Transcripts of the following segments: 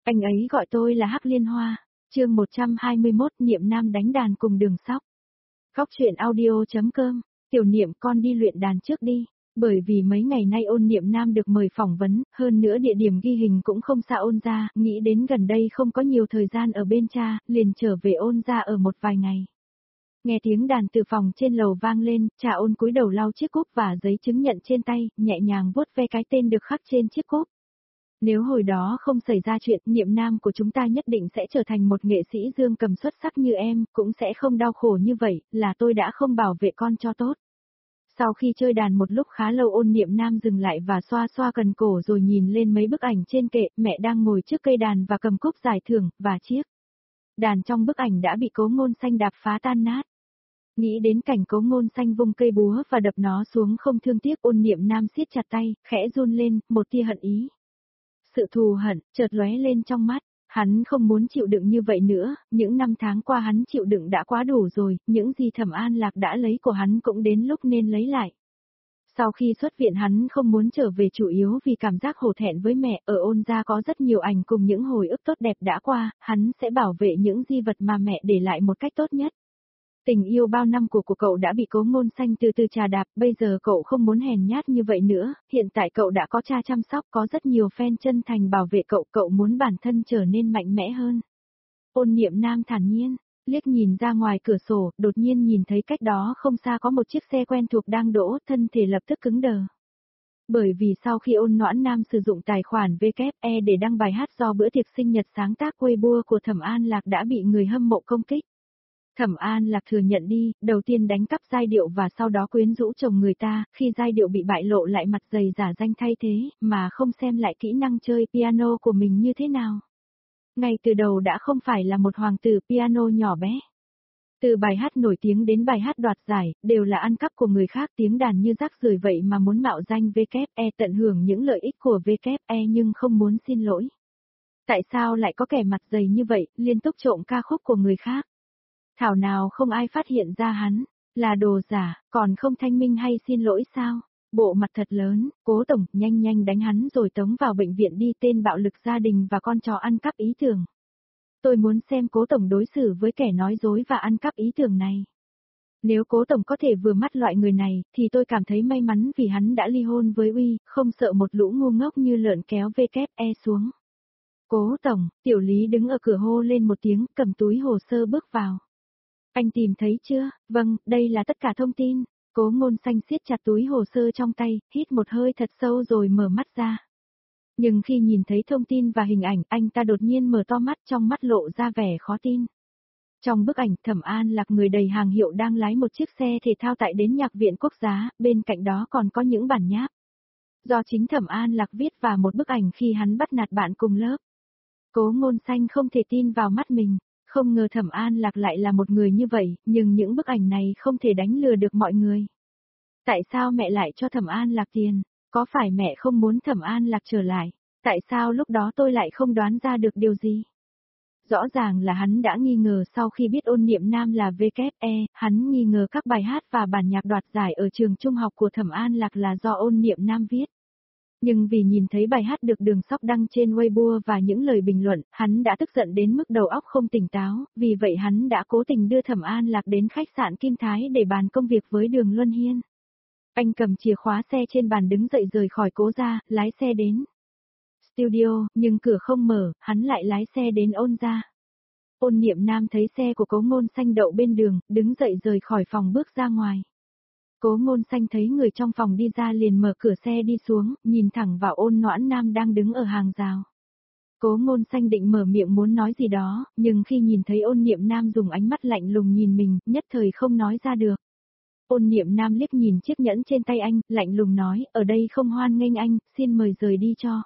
Anh ấy gọi tôi là Hắc Liên Hoa. Chương 121, Niệm Nam đánh đàn cùng Đường Sóc. Góc truyện audio.com. Tiểu Niệm, con đi luyện đàn trước đi. Bởi vì mấy ngày nay Ôn Niệm Nam được mời phỏng vấn, hơn nữa địa điểm ghi hình cũng không xa Ôn gia, nghĩ đến gần đây không có nhiều thời gian ở bên cha, liền trở về Ôn gia ở một vài ngày. Nghe tiếng đàn từ phòng trên lầu vang lên, cha Ôn cúi đầu lau chiếc cúp và giấy chứng nhận trên tay, nhẹ nhàng vuốt ve cái tên được khắc trên chiếc cúp. Nếu hồi đó không xảy ra chuyện, Niệm Nam của chúng ta nhất định sẽ trở thành một nghệ sĩ dương cầm xuất sắc như em, cũng sẽ không đau khổ như vậy, là tôi đã không bảo vệ con cho tốt. Sau khi chơi đàn một lúc khá lâu, Ôn Niệm Nam dừng lại và xoa xoa cần cổ rồi nhìn lên mấy bức ảnh trên kệ, mẹ đang ngồi trước cây đàn và cầm cúp giải thưởng, và chiếc đàn trong bức ảnh đã bị Cố Ngôn Xanh đạp phá tan nát. Nghĩ đến cảnh Cố Ngôn Xanh vung cây búa và đập nó xuống không thương tiếc, Ôn Niệm Nam siết chặt tay, khẽ run lên, một tia hận ý. Sự thù hận chợt lóe lên trong mắt, hắn không muốn chịu đựng như vậy nữa, những năm tháng qua hắn chịu đựng đã quá đủ rồi, những gì Thẩm An Lạc đã lấy của hắn cũng đến lúc nên lấy lại. Sau khi xuất viện hắn không muốn trở về chủ yếu vì cảm giác hổ thẹn với mẹ, ở Ôn gia có rất nhiều ảnh cùng những hồi ức tốt đẹp đã qua, hắn sẽ bảo vệ những di vật mà mẹ để lại một cách tốt nhất. Tình yêu bao năm của cậu đã bị Cố Ngôn Xanh từ từ trà đạp, bây giờ cậu không muốn hèn nhát như vậy nữa, hiện tại cậu đã có cha chăm sóc, có rất nhiều fan chân thành bảo vệ cậu, cậu muốn bản thân trở nên mạnh mẽ hơn. Ôn Niệm Nam thản nhiên, liếc nhìn ra ngoài cửa sổ, đột nhiên nhìn thấy cách đó không xa có một chiếc xe quen thuộc đang đỗ, thân thể lập tức cứng đờ. Bởi vì sau khi Ôn Noãn Nam sử dụng tài khoản WE để đăng bài hát do bữa tiệc sinh nhật sáng tác Weibo của Thẩm An Lạc đã bị người hâm mộ công kích. Thẩm An Lạc thừa nhận đi, đầu tiên đánh cắp giai điệu và sau đó quyến rũ chồng người ta, khi giai điệu bị bại lộ lại mặt dày giả danh thay thế, mà không xem lại kỹ năng chơi piano của mình như thế nào. Ngay từ đầu đã không phải là một hoàng tử piano nhỏ bé. Từ bài hát nổi tiếng đến bài hát đoạt giải, đều là ăn cắp của người khác, tiếng đàn như rác rưởi vậy mà muốn mạo danh WE, tận hưởng những lợi ích của WE nhưng không muốn xin lỗi. Tại sao lại có kẻ mặt dày như vậy, liên tục trộm ca khúc của người khác? Thảo nào không ai phát hiện ra hắn là đồ giả, còn không thanh minh hay xin lỗi sao? Bộ mặt thật lớn, Cố tổng, nhanh nhanh đánh hắn rồi tống vào bệnh viện đi, tên bạo lực gia đình và con chó ăn cắp ý tưởng. Tôi muốn xem Cố tổng đối xử với kẻ nói dối và ăn cắp ý tưởng này. Nếu Cố tổng có thể vừa mắt loại người này, thì tôi cảm thấy may mắn vì hắn đã ly hôn với Uy, không sợ một lũ ngu ngốc như lợn kéo WE xuống. Cố tổng, Tiểu Lý đứng ở cửa hô lên một tiếng, cầm túi hồ sơ bước vào. Anh tìm thấy chưa? Vâng, đây là tất cả thông tin. Cố Ngôn Xanh siết chặt túi hồ sơ trong tay, hít một hơi thật sâu rồi mở mắt ra. Nhưng khi nhìn thấy thông tin và hình ảnh, anh ta đột nhiên mở to mắt, trong mắt lộ ra vẻ khó tin. Trong bức ảnh, Thẩm An Lạc người đầy hàng hiệu đang lái một chiếc xe thể thao tại đến Nhạc viện Quốc gia, bên cạnh đó còn có những bản nháp do chính Thẩm An Lạc viết và một bức ảnh khi hắn bắt nạt bạn cùng lớp. Cố Ngôn Xanh không thể tin vào mắt mình. Không ngờ Thẩm An Lạc lại là một người như vậy, nhưng những bức ảnh này không thể đánh lừa được mọi người. Tại sao mẹ lại cho Thẩm An Lạc tiền? Có phải mẹ không muốn Thẩm An Lạc trở lại? Tại sao lúc đó tôi lại không đoán ra được điều gì? Rõ ràng là hắn đã nghi ngờ sau khi biết Ôn Niệm Nam là WE, hắn nghi ngờ các bài hát và bản nhạc đoạt giải ở trường trung học của Thẩm An Lạc là do Ôn Niệm Nam viết. Nhưng vì nhìn thấy bài hát được Đường Sóc đăng trên Weibo và những lời bình luận, hắn đã tức giận đến mức đầu óc không tỉnh táo, vì vậy hắn đã cố tình đưa Thẩm An Lạc đến khách sạn Kim Thái để bàn công việc với Đường Luân Hiên. Anh cầm chìa khóa xe trên bàn đứng dậy rời khỏi Cố gia, lái xe đến studio, nhưng cửa không mở, hắn lại lái xe đến Ôn gia. Ôn Niệm Nam thấy xe của Cố Ngôn Xanh đậu bên đường, đứng dậy rời khỏi phòng bước ra ngoài. Cố Ngôn Xanh thấy người trong phòng đi ra liền mở cửa xe đi xuống, nhìn thẳng vào Ôn Noãn Nam đang đứng ở hàng rào. Cố Ngôn Xanh định mở miệng muốn nói gì đó, nhưng khi nhìn thấy Ôn Niệm Nam dùng ánh mắt lạnh lùng nhìn mình, nhất thời không nói ra được. Ôn Niệm Nam liếc nhìn chiếc nhẫn trên tay anh, lạnh lùng nói, ở đây không hoan nghênh anh, xin mời rời đi cho.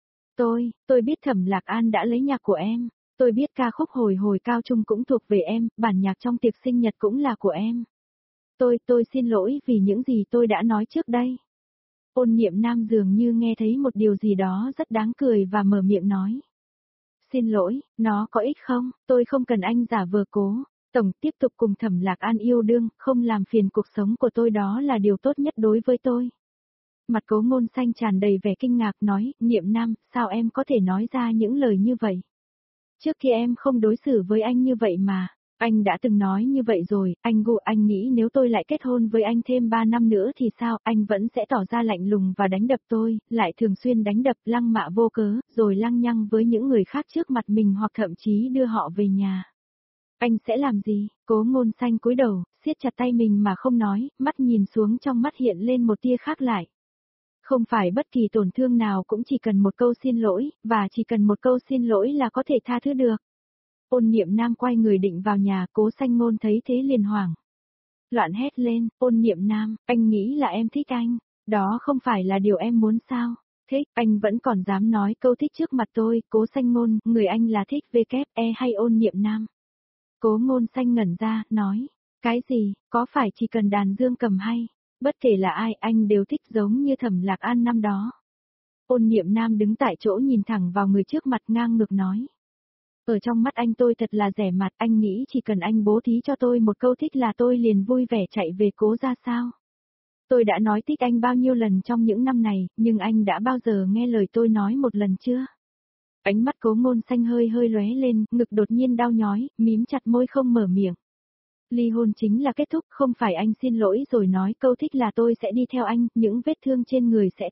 Tôi biết Thẩm Lạc An đã lấy nhạc của em, tôi biết ca khúc hồi hồi cao trung cũng thuộc về em, bản nhạc trong tiệc sinh nhật cũng là của em. Tôi xin lỗi vì những gì tôi đã nói trước đây. Ôn Niệm Nam dường như nghe thấy một điều gì đó rất đáng cười và mở miệng nói. Xin lỗi, nó có ích không? Tôi không cần anh giả vờ Cố tổng tiếp tục cùng Thẩm Lạc An yêu đương, không làm phiền cuộc sống của tôi, đó là điều tốt nhất đối với tôi. Mặt Cố Ngôn Xanh tràn đầy vẻ kinh ngạc nói, Niệm Nam, sao em có thể nói ra những lời như vậy? Trước kia em không đối xử với anh như vậy mà. Anh đã từng nói như vậy rồi, anh nghĩ nếu tôi lại kết hôn với anh thêm 3 năm nữa thì sao, anh vẫn sẽ tỏ ra lạnh lùng và đánh đập tôi, lại thường xuyên đánh đập lăng mạ vô cớ, rồi lăng nhăng với những người khác trước mặt mình hoặc thậm chí đưa họ về nhà. Anh sẽ làm gì? Cố Ngôn Xanh cúi đầu, siết chặt tay mình mà không nói, mắt nhìn xuống trong mắt hiện lên một tia khác lại. Không phải bất kỳ tổn thương nào cũng chỉ cần một câu xin lỗi, và chỉ cần một câu xin lỗi là có thể tha thứ được. Ôn Niệm Nam quay người định vào nhà, Cố Xanh Ngôn thấy thế liền hoảng. Loạn hét lên, Ôn Niệm Nam, anh nghĩ là em thích anh, đó không phải là điều em muốn sao? Thích, anh vẫn còn dám nói câu thích trước mặt tôi, Cố Xanh Ngôn, người anh là thích VKE hay Ôn Niệm Nam? Cố Ngôn Xanh ngẩn ra, nói, cái gì, có phải chỉ cần đàn dương cầm hay? Bất kể là ai anh đều thích giống như Thẩm Lạc An năm đó. Ôn Niệm Nam đứng tại chỗ nhìn thẳng vào người trước mặt ngang ngược nói. Ở trong mắt anh tôi thật là rẻ mặt, anh nghĩ chỉ cần anh bố thí cho tôi một câu thích là tôi liền vui vẻ chạy về Cố ra sao? Tôi đã nói thích anh bao nhiêu lần trong những năm này, nhưng anh đã bao giờ nghe lời tôi nói một lần chưa? Ánh mắt Cố Ngôn Xanh hơi hơi lóe lên, ngực đột nhiên đau nhói, mím chặt môi không mở miệng. Ly hôn chính là kết thúc, không phải anh xin lỗi rồi nói câu thích là tôi sẽ đi theo anh, những vết thương trên người sẽ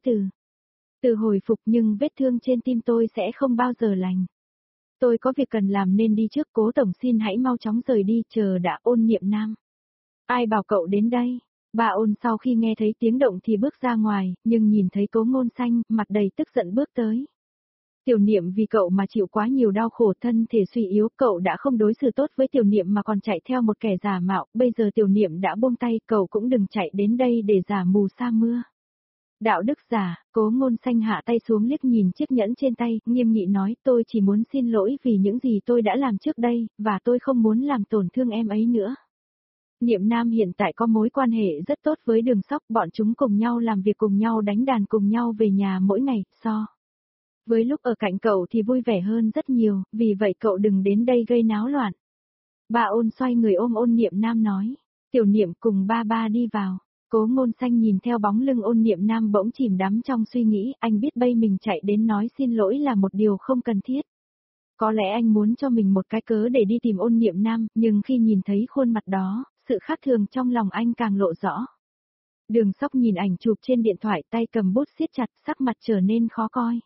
từ hồi phục, nhưng vết thương trên tim tôi sẽ không bao giờ lành. Tôi có việc cần làm nên đi trước, Cố tổng xin hãy mau chóng rời đi, chờ đã. Ôn Niệm Nam. Ai bảo cậu đến đây? Bà Ôn sau khi nghe thấy tiếng động thì bước ra ngoài, nhưng nhìn thấy Cố Ngôn Xanh, mặt đầy tức giận bước tới. Tiểu Niệm vì cậu mà chịu quá nhiều đau khổ, thân thể suy yếu, cậu đã không đối xử tốt với Tiểu Niệm mà còn chạy theo một kẻ giả mạo, bây giờ Tiểu Niệm đã buông tay, cậu cũng đừng chạy đến đây để giả mù sa mưa. Đạo đức giả, Cố Ngôn Xanh hạ tay xuống liếc nhìn chiếc nhẫn trên tay, nghiêm nghị nói, tôi chỉ muốn xin lỗi vì những gì tôi đã làm trước đây, và tôi không muốn làm tổn thương em ấy nữa. Niệm Nam hiện tại có mối quan hệ rất tốt với Đường Sóc, bọn chúng cùng nhau làm việc, cùng nhau đánh đàn, cùng nhau về nhà mỗi ngày, với lúc ở cạnh cậu thì vui vẻ hơn rất nhiều, vì vậy cậu đừng đến đây gây náo loạn. Bà Ôn xoay người ôm Ôn Niệm Nam nói, Tiểu Niệm cùng ba đi vào. Cố Ngôn Xanh nhìn theo bóng lưng Ôn Niệm Nam bỗng chìm đắm trong suy nghĩ, anh biết bây mình chạy đến nói xin lỗi là một điều không cần thiết. Có lẽ anh muốn cho mình một cái cớ để đi tìm Ôn Niệm Nam, nhưng khi nhìn thấy khuôn mặt đó, sự khác thường trong lòng anh càng lộ rõ. Đường Sóc nhìn ảnh chụp trên điện thoại, tay cầm bút siết chặt, sắc mặt trở nên khó coi.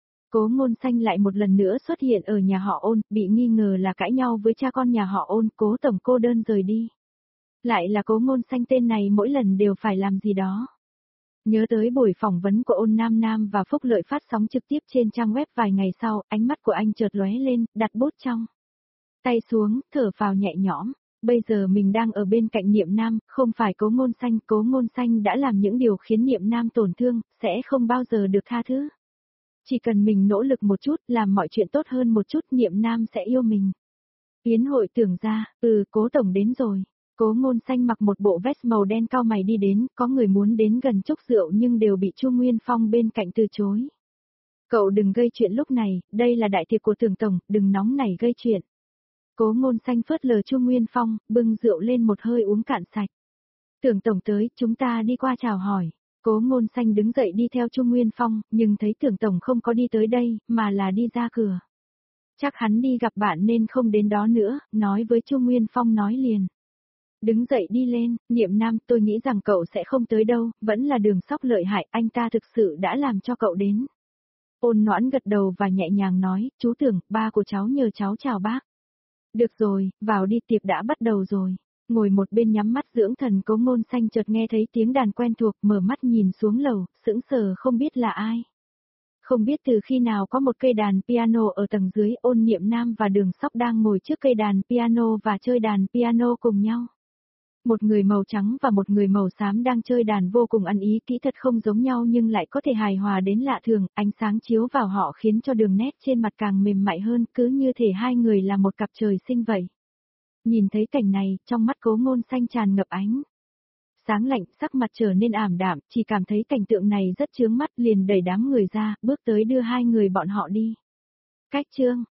Cố Ngôn Xanh lại một lần nữa xuất hiện ở nhà họ Ôn, bị nghi ngờ là cãi nhau với cha con nhà họ Ôn, Cố tổng cô đơn rời đi. Lại là Cố Ngôn Xanh, tên này mỗi lần đều phải làm gì đó. Nhớ tới buổi phỏng vấn của Ôn Nam Nam và Phúc Lợi phát sóng trực tiếp trên trang web vài ngày sau, ánh mắt của anh chợt lóe lên, đặt bút trong tay xuống, thở phào nhẹ nhõm. Bây giờ mình đang ở bên cạnh Niệm Nam, không phải Cố Ngôn Xanh. Cố Ngôn Xanh đã làm những điều khiến Niệm Nam tổn thương, sẽ không bao giờ được tha thứ. Chỉ cần mình nỗ lực một chút, làm mọi chuyện tốt hơn một chút, Niệm Nam sẽ yêu mình. Yến hội tưởng ra, Cố tổng đến rồi. Cố Ngôn Xanh mặc một bộ vest màu đen cau mày đi đến, có người muốn đến gần chúc rượu nhưng đều bị Chu Nguyên Phong bên cạnh từ chối. Cậu đừng gây chuyện lúc này, đây là đại tiệc của Tưởng tổng, đừng nóng nảy gây chuyện. Cố Ngôn Xanh phớt lờ Chu Nguyên Phong, bưng rượu lên một hơi uống cạn sạch. Tưởng tổng tới, chúng ta đi qua chào hỏi. Cố Ngôn Xanh đứng dậy đi theo Chu Nguyên Phong, nhưng thấy Tưởng tổng không có đi tới đây, mà là đi ra cửa. Chắc hắn đi gặp bạn nên không đến đó nữa, nói với Chu Nguyên Phong nói liền. Đứng dậy đi lên, Niệm Nam, tôi nghĩ rằng cậu sẽ không tới đâu, vẫn là Đường Sóc lợi hại, anh ta thực sự đã làm cho cậu đến. Ôn Noãn gật đầu và nhẹ nhàng nói, chú Tưởng, ba của cháu nhờ cháu chào bác. Được rồi, vào đi, tiệc đã bắt đầu rồi. Ngồi một bên nhắm mắt dưỡng thần, Cố Ngôn Xanh chợt nghe thấy tiếng đàn quen thuộc, mở mắt nhìn xuống lầu, sững sờ không biết là ai. Không biết từ khi nào có một cây đàn piano ở tầng dưới, Ôn Niệm Nam và Đường Sóc đang ngồi trước cây đàn piano và chơi đàn piano cùng nhau. Một người màu trắng và một người màu xám đang chơi đàn vô cùng ăn ý, kỹ thuật không giống nhau nhưng lại có thể hài hòa đến lạ thường, ánh sáng chiếu vào họ khiến cho đường nét trên mặt càng mềm mại hơn, cứ như thể hai người là một cặp trời sinh vậy. Nhìn thấy cảnh này, trong mắt Cố Ngôn Xanh tràn ngập ánh sáng lạnh, sắc mặt trở nên ảm đạm, chỉ cảm thấy cảnh tượng này rất chướng mắt, liền đẩy đám người ra, bước tới đưa hai người bọn họ đi. Cách chương